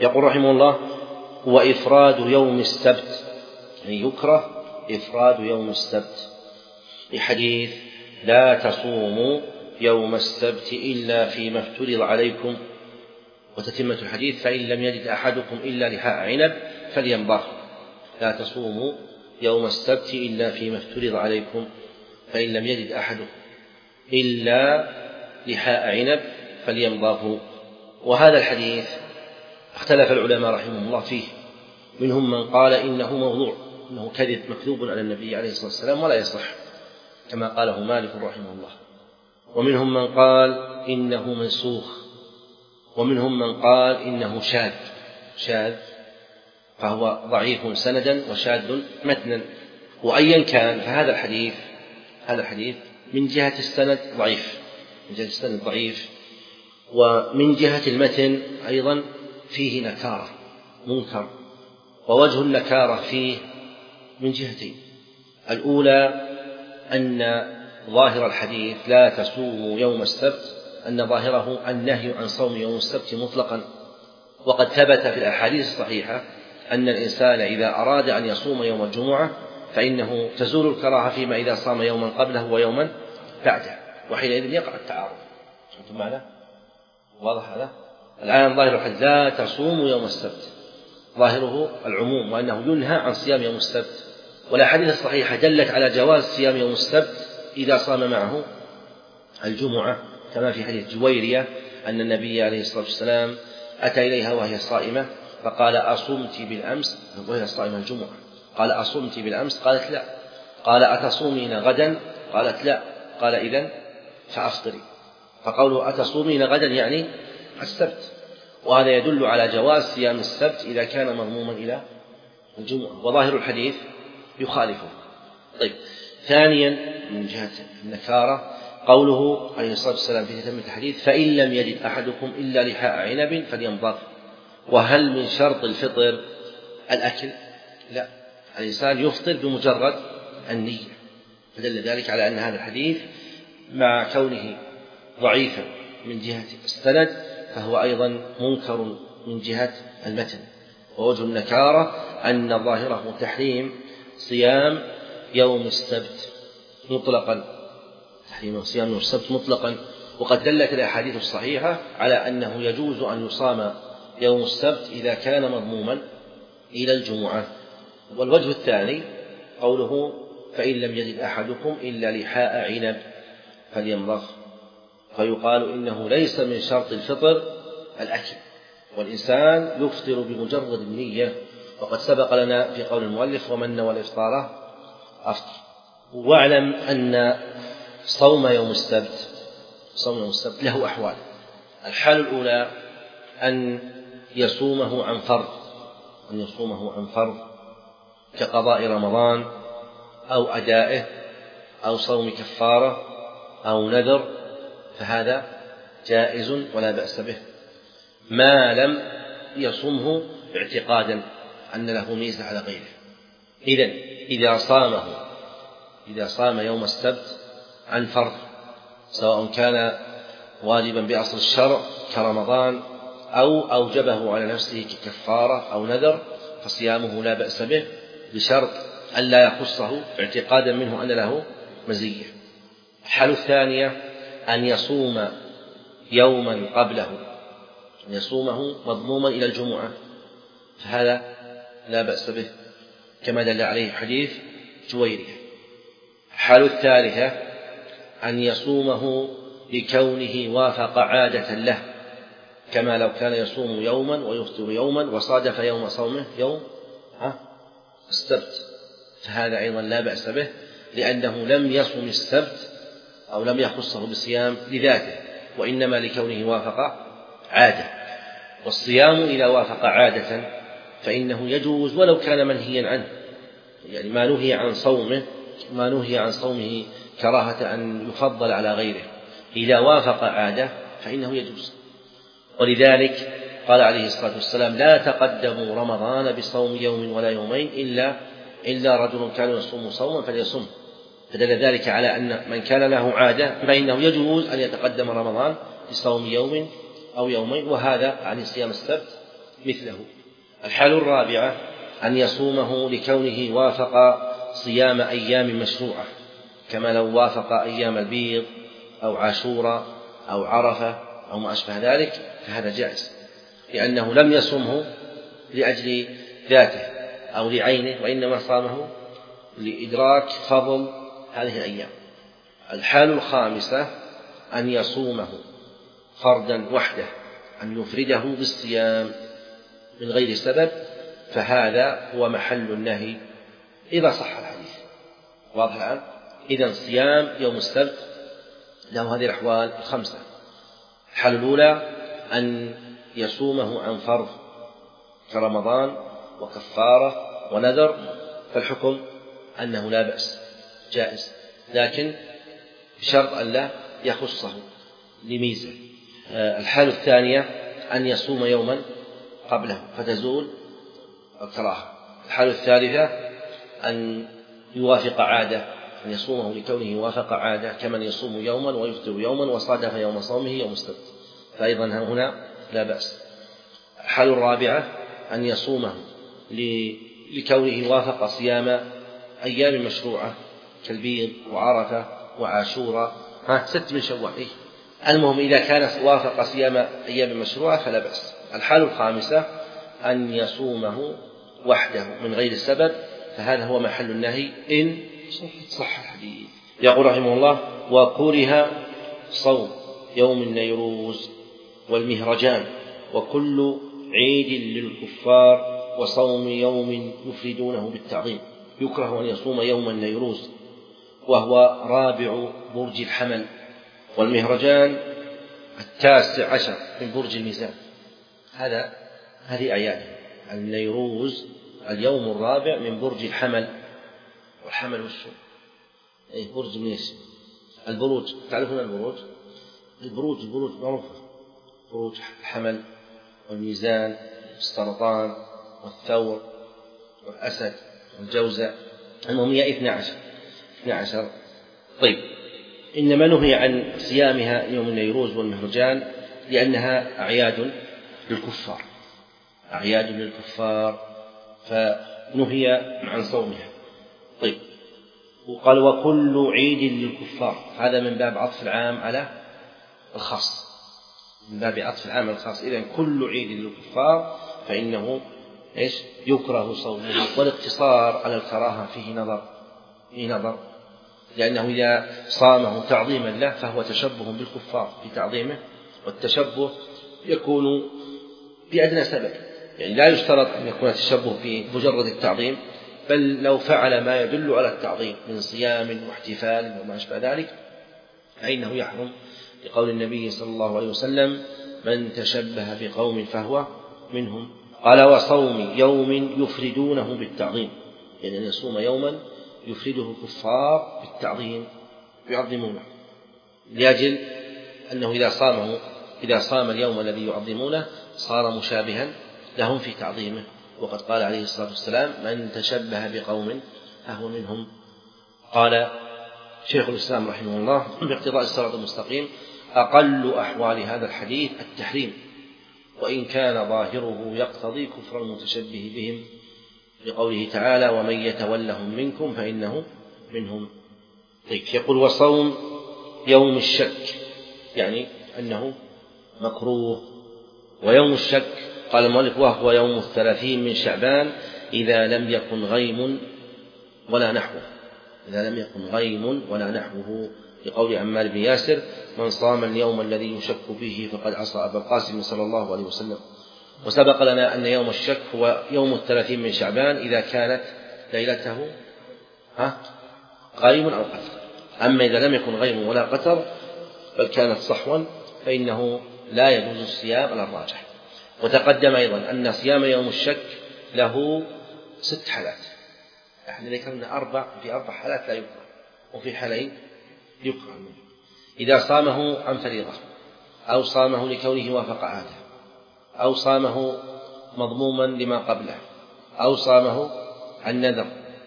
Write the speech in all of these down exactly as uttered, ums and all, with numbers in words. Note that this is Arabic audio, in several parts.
يقول رحمه الله: وإفراد يوم السبت، يعني يكره إفراد يوم السبت لحديث: لا تصوموا يوم السبت إلا فيما افترض عليكم. وتتمة الحديث: فإن لم يجد أحدكم إلا لحاء عنب فلينضح. لا تصوموا يوم السبت إلا فيما افترض عليكم، فإن لم يجد أحدكم إلا لحاء عنب فلينضح. وهذا الحديث اختلف العلماء رحمهم الله فيه، منهم من قال إنه موضوع، إنه كذب مكذوب على النبي عليه الصلاة والسلام ولا يصح كما قاله مالك رحمه الله، ومنهم من قال إنه منسوخ، ومنهم من قال إنه شاذ شاذ فهو ضعيف سندا وشاذ متنا. وأيا كان فهذا الحديث هذا الحديث من جهة السند ضعيف من جهة السند ضعيف ومن جهة المتن أيضا فيه نكارة منكر. ووجه النكارة فيه من جهتين: الأولى أن ظاهر الحديث لا تصوموا يوم السبت أن ظاهره النهي عن صوم يوم السبت مطلقا، وقد ثبت في الأحاديث الصحيحة أن الإنسان إذا أراد أن يصوم يوم الجمعة فإنه تزول الكراهة فيما إذا صام يوما قبله ويوما بعده، وحينئذ يقع التعارض. أنتم معنا؟ واضح هذا؟ الآن ظاهر الحديث لا تصوموا يوم السبت ظاهره العموم وأنه ينهى عن صيام يوم السبت، والأحاديث الصحيحة دلت على جواز صيام يوم السبت إذا صام معه الجمعة، كما في حديث جويرية أن النبي عليه الصلاة والسلام أتى إليها وهي صائمة فقال: أصمت بالأمس؟ وهي صائمة الجمعة. قال: أصمت بالأمس؟ قالت: لا. قال: أتصومين غدا؟ قالت: لا. قال: إذن فأفطري. فقوله أتصومين غدا يعني السبت، وهذا يدل على جواز صيام السبت إذا كان مضموما إلى الجمعة، وظاهر الحديث يخالفه. طيب، ثانيا من جهة النكارة قوله عليه الصلاة والسلام في تتمة الحديث: فإن لم يجد أحدكم إلا لحاء عنب فلينضح. وهل من شرط الفطر الأكل؟ لا، الإنسان يفطر بمجرد النية، فدل ذلك على أن هذا الحديث مع كونه ضعيفا من جهة السند فهو أيضا منكر من جهة المتن. ووجه النكارة أن ظاهره تحريم صيام يوم السبت مطلقا تحريم صيام يوم السبت مطلقا وقد دلت الأحاديث الصحيحة على أنه يجوز أن يصام يوم السبت إذا كان مضموما إلى الجمعة. والوجه الثاني قوله: فإن لم يجد أحدكم إلا لحاء عنب فليمضغ، فيقال إنه ليس من شرط الفطر الأكل، والإنسان يفطر بمجرد النية، وقد سبق لنا في قول المؤلف: ومن نوى الإفطار أفطر. واعلم أن صوم يوم السبت صوم يوم السبت له أحوال. الحال الأولى أن يصومه عن فرض أن يصومه عن فرض كقضاء رمضان أو أدائه أو صوم كفارة أو نذر، فهذا جائز ولا بأس به ما لم يصومه اعتقادا أن له ميزة على غيره. إذن إذا صامه إذا صام يوم السبت عن فرض سواء كان واجبا بأصل الشرع كرمضان أو أوجبه على نفسه ككفارة أو نذر فصيامه لا بأس به بشرط أن لا يخصه اعتقادا منه أن له مزية. الحالة الثانية أن يصوم يوما قبله أن يصومه مضموما إلى الجمعة، فهذا لا بأس به كما دل عليه حديث جويرية. الحالة الثالثة أن يصومه لكونه وافق عادة له، كما لو كان يصوم يوما ويفطر يوما وصادف يوم صومه يوم السبت، فهذا أيضا لا بأس به لأنه لم يصم السبت أو لم يخصه بصيام لذاته، وإنما لكونه وافق عادة. والصيام إذا وافق عادة فإنه يجوز ولو كان منهيا عنه، يعني ما نهي عن صومه ما نهي عن صومه كراهة أن يفضل على غيره، إذا وافق عادة فإنه يجوز. ولذلك قال عليه الصلاة والسلام: لا تقدموا رمضان بصوم يوم ولا يومين إلا إلا رجل كان يصوم صوما فليصم. فدل ذلك على أن من كان له عادة فإنه يجوز أن يتقدم رمضان بصوم يوم أو يومين، وهذا عن صيام السبت مثله. الحال الرابعة أن يصومه لكونه وافق صيام أيام مشروعة، كما لو وافق أيام البيض أو عاشوراء أو عرفة أو ما أشبه ذلك، فهذا جائز، لأنه لم يصمه لأجل ذاته أو لعينه، وإنما صامه لإدراك فضل هذه الأيام. الحال الخامسة أن يصومه فردا وحده، أن يفرده بالصيام من غير سبب، فهذا هو محل النهي إذا صح الحديث. واضح الآن؟ إذن صيام يوم السبت له هذه الأحوال الخمسة. الحالة الأولى أن يصومه عن فرض كرمضان وكفارة ونذر، فالحكم أنه لا بأس جائز، لكن بشرط أن لا يخصه لميزة. الحالة الثانية أن يصوم يوما قبله فتزول الكراهة. الحالة الثالثة أن يوافق عادة، أن يصومه لكونه وافق عادة، كمن يصوم يوما ويفطر يوما وصادف يوم صومه يوم السبت، فأيضا هنا لا بأس. الحالة الرابعة أن يصومه لكونه وافق صيام أيام مشروعة كالبيض وعرفة وعاشوراء، ها ست من شوال. إيه؟ المهم إذا كان وافق صيام أيام مشروعة فلا بأس. الحالة الخامسة أن يصومه وحده من غير السبب، فهذا هو محل النهي إن صح الحديث. يقول رحمه الله: وكره صوم يوم النيروز والمهرجان وكل عيد للكفار وصوم يوم يفردونه بالتعظيم. يكره أن يصوم يوم النيروز وهو رابع برج الحمل، والمهرجان التاسع عشر من برج الميزان. هذا هذه أعياده. النيروز اليوم الرابع من برج الحمل، والحمل والشو أي برج من يسر. البروج تعرفون البروج؟ البروج البروج معروفة، بروج الحمل والميزان والسرطان والثور والأسد والجوزاء. المهم هي اثنا عشر اثنا عشر. طيب، إنما نهي عن صيامها يوم النيروز والمهرجان لأنها أعياد للكفار، أعياد للكفار فنهي عن صومها. طيب، وقال وكل عيد للكفار، هذا من باب عطف العام على الخاص، من باب عطف العام على الخاص. إذن كل عيد للكفار فإنه إيش؟ يكره صومه. والاقتصار على الكراهة فيه نظر فيه نظر لأنه إذا صامه تعظيما له فهو تشبه بالكفار في تعظيمه، والتشبه يكون بأدنى سبب، يعني لا يشترط أن يكون التشبه بمجرد التعظيم، بل لو فعل ما يدل على التعظيم من صيام واحتفال وما أشبه ذلك فإنه يحرم، لقول النبي صلى الله عليه وسلم: من تشبه بقوم فهو منهم. قال وصوم يوم يفردونه بالتعظيم، يعني أن يصوم يوما يفرده الكفار بالتعظيم يعظمونه، لأجل أنه إذا صامه إذا صام اليوم الذي يعظمونه صار مشابها لهم في تعظيمه. وقد قال عليه الصلاة والسلام: من تشبه بقوم فهو منهم. قال شيخ الإسلام رحمه الله باقتضاء الصراط المستقيم: أقل أحوال هذا الحديث التحريم، وإن كان ظاهره يقتضي كفر المتشبه بهم، لقوله تعالى: ومن يتولهم منكم فإنه منهم. طيب، يقول وصوم يوم الشك، يعني أنه مكروه. ويوم الشك قال المؤلف وهو يوم الثلاثين من شعبان إذا لم يكن غيم ولا نحوه، إذا لم يكن غيم ولا نحوه، لقول عمار بن ياسر: من صام اليوم الذي يشك فيه فقد عصى أبا القاسم صلى الله عليه وسلم. وسبق لنا أن يوم الشك هو يوم الثلاثين من شعبان إذا كانت ليلته ها غيم أو قتر. أما إذا لم يكن غيم ولا قتر بل كانت صحوا فإنه لا يجوز الصيام على الراجح. وتقدم أيضا أن صيام يوم الشك له ست حالات، احنا ذكرنا أربع، في أربع حالات لا يكره، وفي حالين يكره: إذا صامه عن فريضة، أو صامه لكونه وافق عادة، أو صامه مضموما لما قبله، أو صامه عن نذر،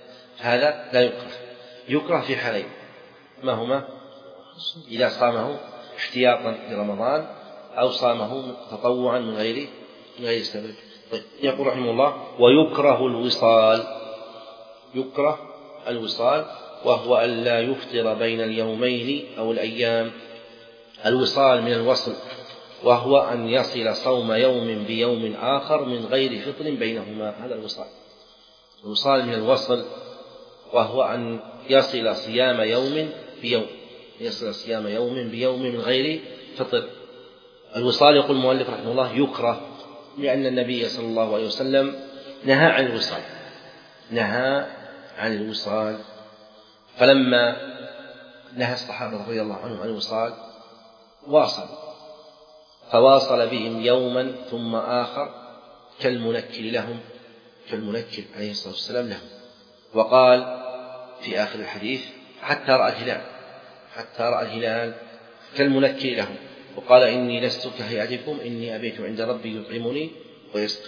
هذا لا يكره. يكره في حالين، ما هما؟ إذا صامه احتياطا لرمضان، أو صامه تطوعا من غير من غير سبب. يقول رحمه الله: ويكره الوصال، يكره الوصال وهو أن لا يفطر بين اليومين أو الأيام. الوصال من الوصل، وهو أن يصل صوم يوم بيوم آخر من غير فطر بينهما، هذا الوصال. الوصال من الوصل، وهو أن يصل صيام يوم بيوم، يصل صيام يوم بيوم من غير فطر. الوصال يقول المؤلف رحمه الله يكره، لأن النبي صلى الله عليه وسلم نهى عن الوصال، نهى عن الوصال. فلما نهى الصحابة رضي الله عنهم عن الوصال واصل، فواصل بهم يوما ثم آخر كالمنكر لهم، كالمنكر عليه الصلاة والسلام لهم. وقال في آخر الحديث: حتى رأى الهلال، حتى رأى الهلال كالمنكر لهم. وقال: إني لست كهيئتكم، إني أبيت عند ربي يطعمني ويسقي.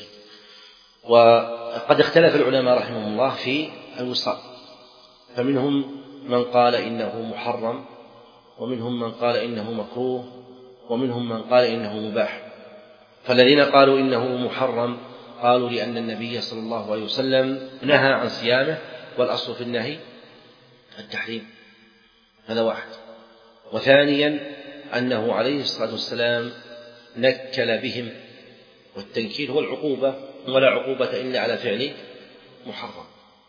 وقد اختلف العلماء رحمهم الله في الوصال، فمنهم من قال إنه محرم، ومنهم من قال إنه مكروه، ومنهم من قال إنه مباح. فالذين قالوا إنه محرم قالوا لأن النبي صلى الله عليه وسلم نهى عن صيامه، والأصل في النهي التحريم، هذا واحد. وثانيا أنه عليه الصلاة والسلام نكل بهم، والتنكيل هو العقوبة، ولا عقوبة إلا على فعل محرم.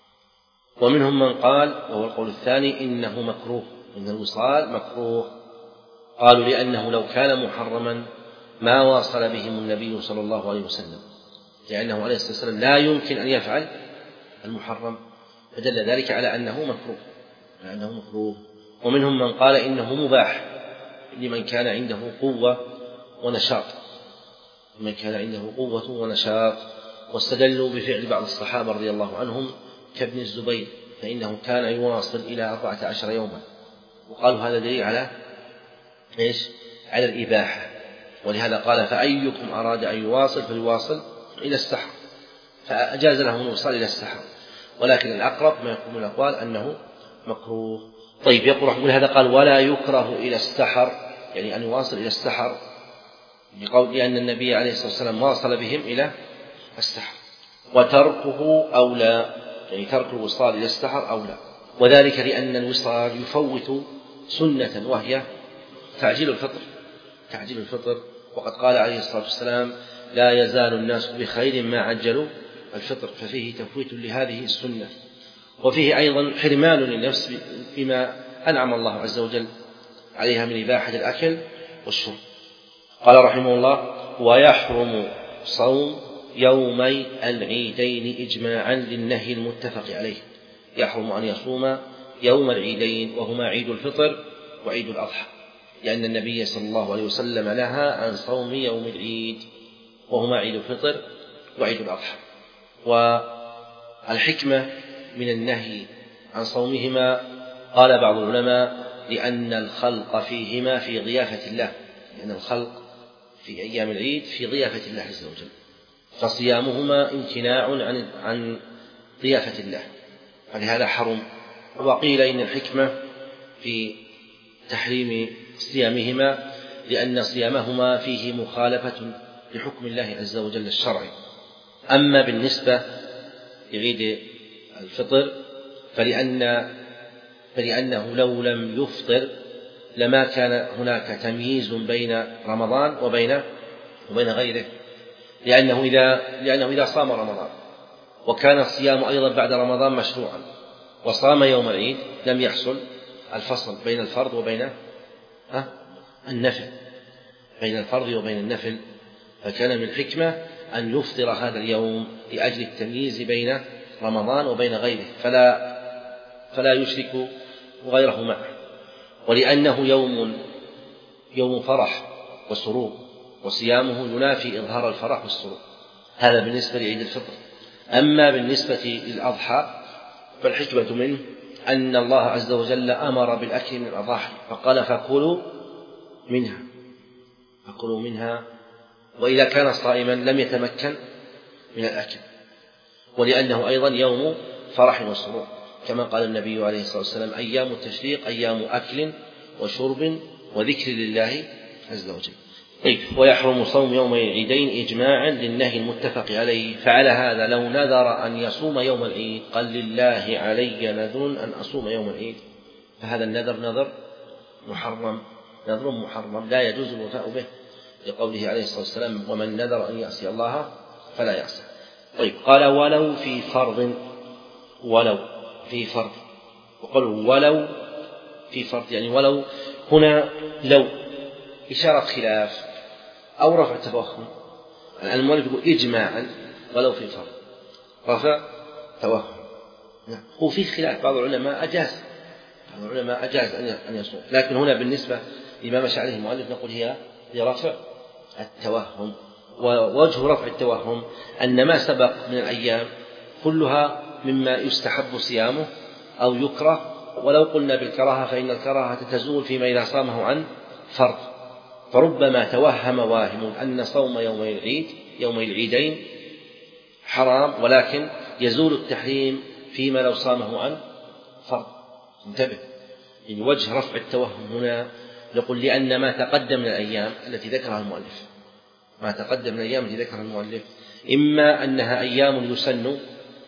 ومنهم من قال، وهو القول الثاني، إنه مكروه، إن الوصال مكروه. قالوا لأنه لو كان محرما ما واصل بهم النبي صلى الله عليه وسلم، لأنه عليه الصلاة والسلام لا يمكن أن يفعل المحرم، فدل ذلك على أنه مكروه، على أنه مكروه. ومنهم من قال إنه مباح لمن كان عنده قوة ونشاط، لمن كان عنده قوة ونشاط. واستدلوا بفعل بعض الصحابة رضي الله عنهم كابن الزبير، فإنه كان يواصل إلى أربعة عشر يوما، وقالوا هذا دليل على إيش؟ على الإباحة. ولهذا قال: فأيكم أراد أن يواصل فليواصل إلى السحر، فأجاز لهم الوصال إلى السحر. ولكن الأقرب ما يقولون الأقوال أنه مكروه. طيب، يقول رحمه هذا قال: ولا يكره إلى السحر، يعني أن يواصل إلى السحر، لأن النبي عليه الصلاة والسلام واصل بهم إلى السحر. وتركه أولى، يعني ترك الوصال إلى السحر أولى، وذلك لأن الوصال يفوت سنة، وهي تعجيل الفطر، تعجيل الفطر. وقد قال عليه الصلاة والسلام: لا يزال الناس بخير ما عجلوا الفطر، ففيه تفويت لهذه السنة، وفيه أيضا حرمان للنفس بما أنعم الله عز وجل عليها من إباحة الأكل والشرب. قال رحمه الله: ويحرم صوم يومي العيدين إجماعا للنهي المتفق عليه. يحرم أن يصوم يوم العيدين، وهما عيد الفطر وعيد الأضحى، لأن النبي صلى الله عليه وسلم نهى عن صوم يوم العيد، وهما عيد الفطر وعيد الأضحى. والحكمة من النهي عن صومهما قال بعض العلماء: لأن الخلق فيهما في ضيافة الله، لأن الخلق في أيام العيد في ضيافة الله عز وجل، فصيامهما امتناع عن عن ضيافة الله، فلهذا حرم. وقيل إن الحكمة في تحريم صيامهما لأن صيامهما فيه مخالفة لحكم الله عز وجل الشرعي. أما بالنسبة لعيد الفطر فلأن فلأنه لو لم يفطر لما كان هناك تمييز بين رمضان وبين وبين غيره، لأنه إذا لأنه إذا صام رمضان وكان الصيام أيضا بعد رمضان مشروعا وصام يوم العيد لم يحصل الفصل بين الفرض وبين النفل، بين الفرض وبين النفل. فكان من الحكمة أن يفطر هذا اليوم لأجل التمييز بين رمضان وبين غيره، فلا فلا يشرك غيره معه، ولأنه يوم يوم فرح وسرور، وصيامه ينافي إظهار الفرح والسرور. هذا بالنسبة لعيد الفطر. أما بالنسبة للأضحى فالحكمة منه أن الله عز وجل أمر بالأكل من الأضاحي، فقال: فكلوا منها فكلوا منها وإذا كان صائما لم يتمكن من الأكل، ولأنه أيضا يوم فرح وسرور، كما قال النبي عليه الصلاة والسلام: أيام التشريق أيام أكل وشرب وذكر لله عز وجل. طيب ويحرم صوم يوم العيدين إجماعا للنهي المتفق عليه. فعلى هذا لو نذر أن يصوم يوم العيد قال لله علي نذر أن أصوم يوم العيد، فهذا النذر نذر محرم، نذر محرم لا يجوز الوفاء به، لقوله عليه الصلاة والسلام ومن نذر أن يعصي الله فلا يعصي. طيب قال ولو في فرض، ولو في فرض، وقالوا ولو في فرض يعني ولو هنا لو إشارة خلاف أو رفع توهم. المؤلف يقول إجماعا ولو في فرض رفع توهم. هو في خلاف، بعض العلماء أجاز، بعض العلماء أجاز أن يصوم، لكن هنا بالنسبة لما مشى عليه المؤلف نقول هي لرفع التوهم. ووجه رفع التوهم أن ما سبق من الأيام كلها مما يستحب صيامه أو يكره، ولو قلنا بالكراهة فإن الكراهة تزول فيما إذا صامه عن فرض، فربما توهم واهم أن صوم يوم العيد يوم العيدين حرام، ولكن يزول التحريم فيما لو صامه عن فرض. انتبه، يعني وجه رفع التوهم هنا نقول لأن ما تقدم من الأيام التي ذكرها المؤلف، ما تقدم من الأيام التي ذكرها المؤلف إما أنها أيام يسن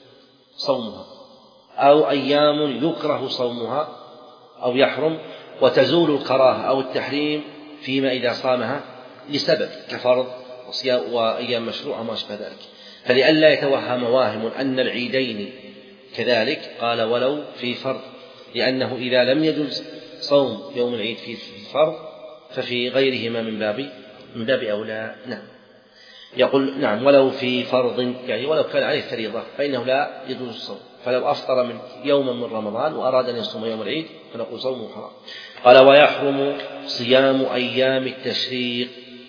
صومها أو أيام يكره صومها أو يحرم، وتزول الكراهة أو التحريم فيما إذا صامها لسبب كفرض وأيام مشروعة ما أشبه ذلك. فلئلا يتوهم واهم أن العيدين كذلك قال ولو في فرض، لأنه إذا لم يجوز صوم يوم العيد في الفرض ففي غيرهما من باب من باب أولى. نعم يقول نعم ولو في فرض يعني ولو كان عليه فريضة فإنه لا يجوز الصوم، فلو أفطر من يوما من رمضان وأراد أن يصوم يوم العيد فنقول صومه حرام. قال ويحرم صيام أيام التشريق،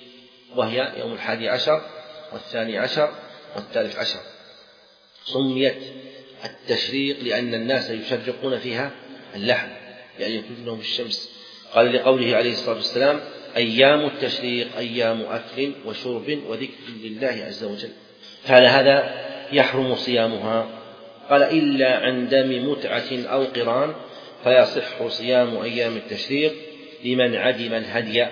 وهي يوم الحادي عشر والثاني عشر والثالث عشر. سميت التشريق لأن الناس يشرقون فيها اللحم يعني يكون لهم الشمس. قال لقوله عليه الصلاة والسلام أيام التشريق أيام أكل وشرب وذكر لله عز وجل، فعلى هذا يحرم صيامها. قال إلا عن دم متعة أو قران فيصح صيام أيام التشريق لمن عدم الهدي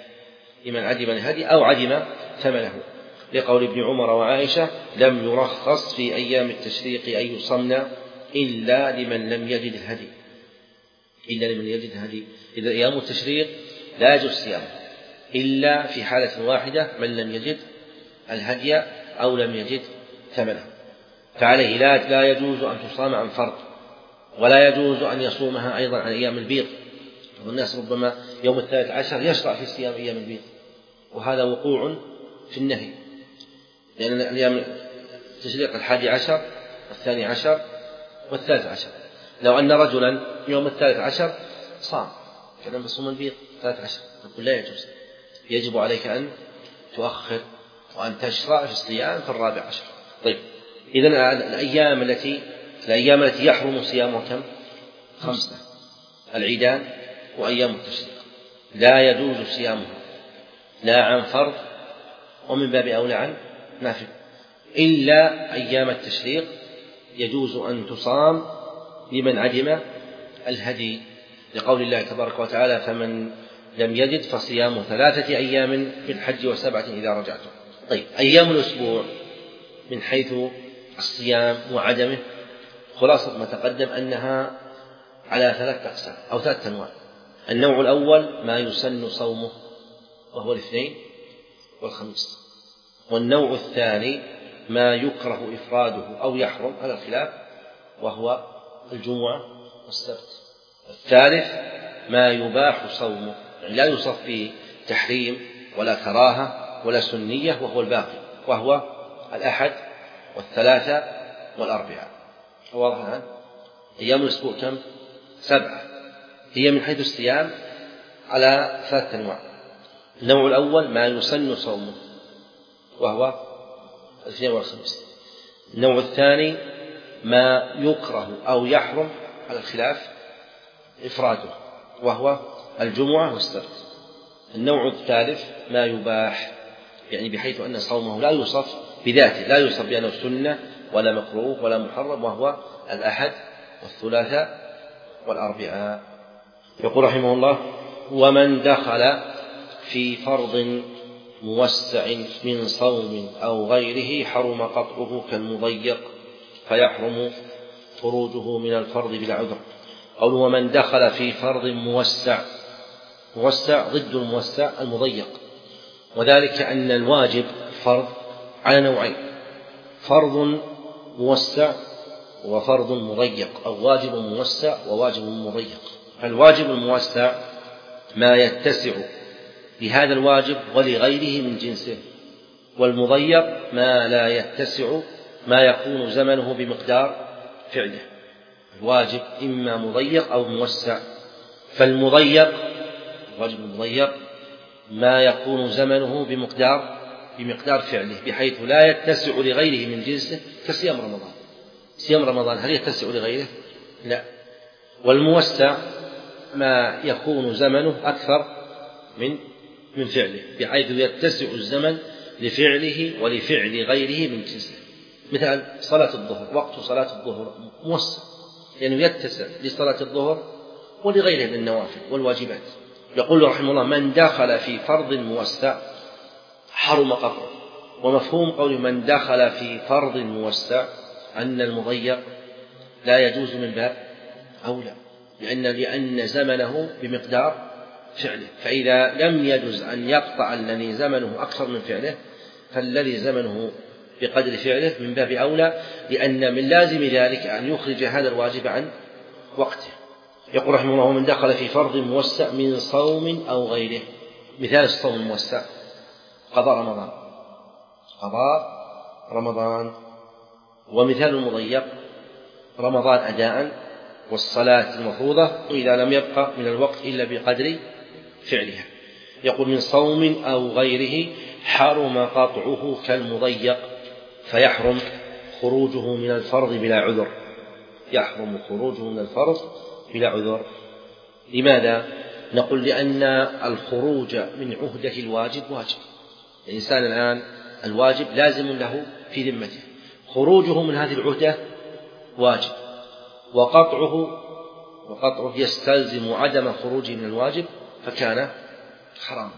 لمن عدم الهدي أو عدم ثمنه، لقول ابن عمر وعائشة لم يرخص في أيام التشريق أن يصمن إلا لمن لم يجد الهدي إلا لمن يجد الهدي. إذا أيام التشريق لا يجوز صيامه إلا في حالة واحدة من لم يجد الهدي أو لم يجد ثمنه، فعليه لا, لا يجوز أن تصام عن فرض، ولا يجوز أن يصومها أيضا عن أيام البيض. والناس ربما يوم الثالث عشر يشرع في صيام أيام البيض، وهذا وقوع في النهي، لأن أيام التشريق الحادي عشر والثاني عشر والثالث عشر. لو أن رجلا يوم الثالث عشر صام كان بصوم البيض الثالث عشر نقول لا يجوز، يجب عليك أن تؤخر وأن تشرع في الصيام في الرابع عشر. طيب إذن الأيام التي الأيام التي يحرم صيامها كم؟ خمسة: العيدان وأيام التشريق لا يجوز صيامها لا عن فرض ومن باب أولى عن نافل، إلا أيام التشريق يجوز أن تصام لمن عدم الهدي، لقول الله تبارك وتعالى فمن لم يجد فصيام ثلاثة أيام في الحج وسبعة إذا رجعتم. طيب أيام الأسبوع من حيث الصيام وعدمه خلاصة ما تقدم أنها على ثلاث أقسام أو ثلاث أنواع. النوع الأول ما يسن صومه وهو الاثنين والخميس، والنوع الثاني ما يكره إفراده أو يحرم على الخلاف وهو الجمعة والسبت، الثالث ما يباح صومه يعني لا يوصف فيه تحريم ولا كراهة ولا سنية وهو الباقي وهو الأحد والثلاثة والأربعاء. واضح الآن؟ أيام الأسبوع كم؟ سبعة، هي من حيث الصيام على ثلاثة أنواع. النوع الأول ما يسن صومه وهو الاثنين والخميس. النوع الثاني ما يكره أو يحرم على الخلاف إفراده وهو الجمعة والسبت. النوع الثالث ما يباح يعني بحيث أن صومه لا يوصف بذاته، لا يوصف بأنه سنة ولا مكروه ولا محرم، وهو الأحد والثلاثاء والأربعاء. يقول رحمه الله ومن دخل في فرض موسع من صوم أو غيره حرم قطعه كالمضيق فيحرم خروجه من الفرض بلا عذر. قوله ومن دخل في فرض موسع، موسع ضد الموسع المضيق، وذلك أن الواجب فرض على نوعين: فرض موسع وفرض مضيق، أو واجب موسع وواجب مضيق. فالواجب الموسع ما يتسع لهذا الواجب ولغيره من جنسه، والمضيق ما لا يتسع ما يكون زمنه بمقدار فعله. الواجب إما مضيق أو موسع، فالمضيق الواجب المضيق ما يكون زمنه بمقدار بمقدار فعله بحيث لا يتسع لغيره من جنسه، كصيام رمضان. صيام رمضان هل يتسع لغيره؟ لا. والموسع ما يكون زمنه أكثر من من فعله بحيث يتسع الزمن لفعله ولفعل غيره من جنسه. مثال صلاة الظهر، وقت صلاة الظهر موسع لأنه يعني يتسع لصلاة الظهر ولغيره من النوافل والواجبات. يقول رحمه الله من دخل في فرض موسع حرم قطعه. ومفهوم قول من دخل في فرض موسع أن المضيق لا يجوز من باب أولى، لأن لأن زمنه بمقدار فعله، فإذا لم يجوز أن يقطع الذي زمنه أكثر من فعله فالذي زمنه بقدر فعله من باب أولى، لأن من لازم ذلك أن يخرج هذا الواجب عن وقته. يقول رحمه الله من دخل في فرض موسع من صوم أو غيره. مثال الصوم الموسع قضاء رمضان، قضاء رمضان. ومثال المضيق رمضان أداء والصلاة المفروضة إذا لم يبقى من الوقت إلا بقدر فعلها. يقول من صوم أو غيره حرم قطعه كالمضيق فيحرم خروجه من الفرض بلا عذر. يحرم خروجه من الفرض بلا عذر. لماذا؟ نقول لأن الخروج من عهدة الواجب واجب. الإنسان الآن الواجب لازم له في ذمته، خروجه من هذه العهدة واجب، وقطعه وقطعه يستلزم عدم خروجه من الواجب فكان حراما.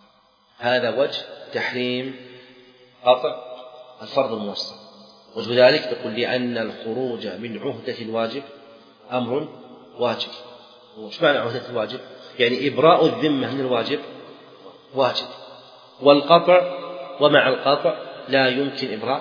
هذا وجه تحريم قطع الفرض الموسع. وجه ذلك يقول لأن الخروج من عهدة الواجب أمر واجب. وش معنى عهدة الواجب؟ يعني إبراء الذمة من الواجب واجب، والقطع ومع القطع لا يمكن إبراء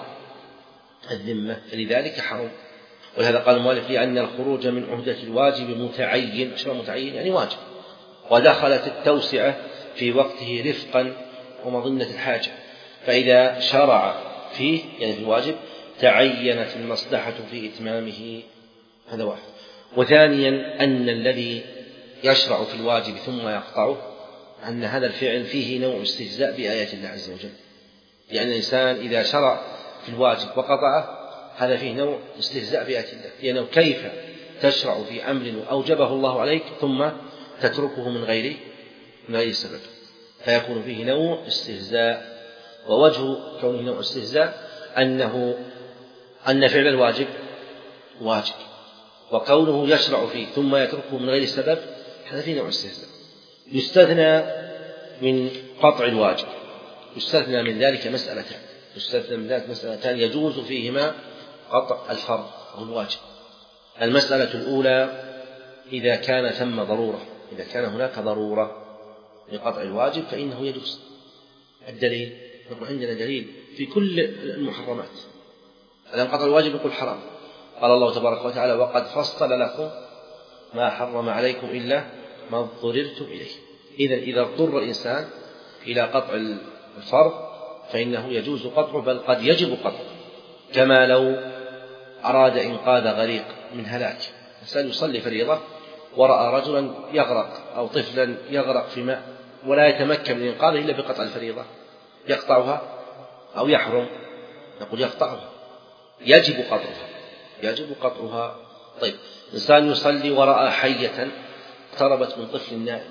الذمة، فلذلك حرام. ولهذا قال المؤلف لأن الخروج من عهدة الواجب متعين. شو متعين؟ يعني واجب، ودخلت التوسعة في وقته رفقا ومظنة الحاجة، فإذا شرع فيه يعني في الواجب تعينت المصلحة في إتمامه. هذا واحد. وثانيا أن الذي يشرع في الواجب ثم يقطعه أن هذا الفعل فيه نوع استهزاء بآيات الله عز وجل، لأن الإنسان إذا شرع في الواجب وقطعه هذا فيه نوع استهزاء بآيات الله، لأنه كيف تشرع في أمر أوجبه الله عليك ثم تتركه من غير من غير سبب، فيكون فيه نوع استهزاء. ووجه كونه نوع استهزاء أنه أن فعل الواجب واجب، وكونه يشرع فيه ثم يتركه من غير سبب هذا فيه نوع استهزاء. يستثنى من قطع الواجب يستثنى من ذلك مسألتان يستثنى من ذلك مسألتان يجوز فيهما قطع الفرض أو الواجب. المسألة الأولى إذا كان ثم ضرورة، إذا كان هناك ضرورة لقطع الواجب فإنه يجوز. الدليل نقول عندنا دليل في كل المحرمات. الآن قطع الواجب يقول حرام، قال الله تبارك وتعالى وقد فصل لكم ما حرم عليكم إلا ما اضطررتم إليه. إذا إذا اضطر الإنسان إلى قطع الفرض فإنه يجوز قطعه، بل قد يجب قطعه، كما لو أراد إنقاذ غريق من هلاك. الإنسان يصلي فريضة ورأى رجلا يغرق أو طفلا يغرق في ماء ولا يتمكن من إنقاذه إلا بقطع الفريضة، يقطعها أو يحرم؟ نقول يقطعها، يجب قطعها يجب قطعها. طيب إنسان يصلي ورأى حية اقتربت من طفل نائم،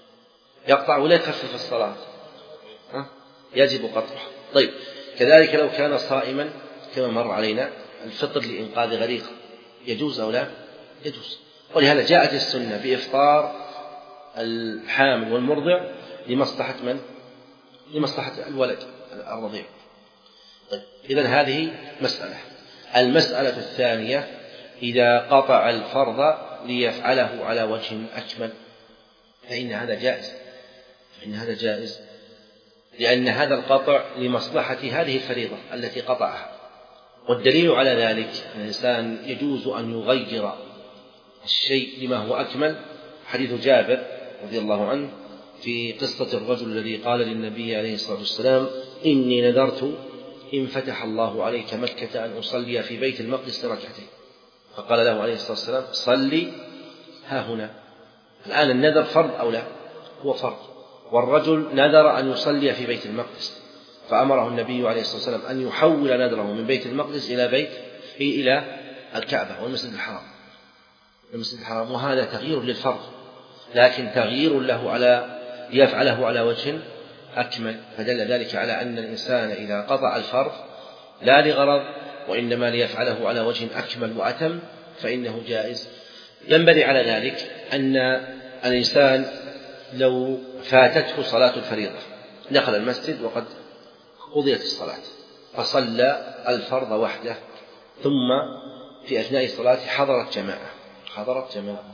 يقطع ولا يخفف الصلاة؟ ها؟ يجب قطعها. طيب كذلك لو كان صائما كما مر علينا الفطر لإنقاذ غريق يجوز أو لا؟ يجوز. ولهذا جاءت السنة بإفطار الحامل والمرضع لمصلحة من؟ لمصلحة الولد الرضيع. طيب إذن هذه مسألة. المسألة الثانية إذا قطع الفرض ليفعله على وجه أكمل فإن هذا جائز، فإن هذا جائز لأن هذا القطع لمصلحة هذه الفريضة التي قطعها. والدليل على ذلك أن الإنسان يجوز أن يغير الشيء لما هو أكمل حديث جابر رضي الله عنه في قصة الرجل الذي قال للنبي عليه الصلاة والسلام إني نذرت إن فتح الله عليك مكة أن أصلي في بيت المقدس ركعتين، فقال له عليه الصلاة والسلام صلي ها هنا. الآن النذر فرض أو لا؟ هو فرض. والرجل نذر أن يصلي في بيت المقدس فأمره النبي عليه الصلاة والسلام أن يحول نذره من بيت المقدس إلى بيت إلى الكعبة والمسجد الحرام المسجد الحرام وهذا تغيير للفرض، لكن تغيير له على ليفعله على وجه أكمل. فدل ذلك على أن الإنسان إذا قطع الفرض لا لغرض وإنما ليفعله على وجه أكمل وأتم فإنه جائز. ينبغي على ذلك أن الإنسان لو فاتته صلاة الفريضة دخل المسجد وقد قضيت الصلاة فصلى الفرض وحده ثم في أثناء الصلاة حضرت جماعة حضرت جماعة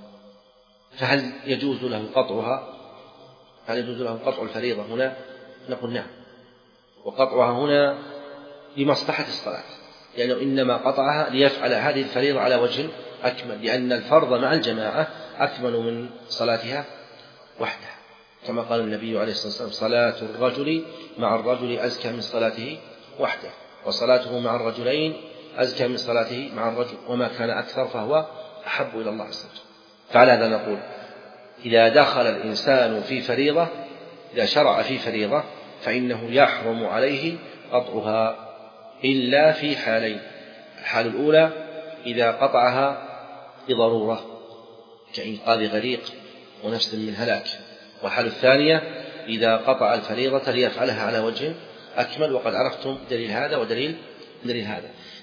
فهل يجوز له قطعها؟ هل يجوز له قطع الفريضة هنا؟ نقول نعم، وقطعها هنا لمصلحة الصلاة لأنه يعني إنما قطعها ليفعل هذه الفريضة على وجه أكمل، لأن الفرض مع الجماعة أكمل من صلاتها وحده، كما قال النبي عليه الصلاة والسلام صلاة الرجل مع الرجل أزكى من صلاته وحده وصلاته مع الرجلين أزكى من صلاته مع الرجل وما كان أكثر فهو أحب إلى الله عز وجل. فعلى هذا نقول إذا دخل الإنسان في فريضة إذا شرع في فريضة فإنه يحرم عليه قطعها إلا في حالين: الحال الأولى إذا قطعها لضرورة كإنقاذ غريق ونفس من هلاك، والحال الثانية إذا قطع الفريضة ليفعلها على وجه أكمل، وقد عرفتم دليل هذا ودليل دليل هذا.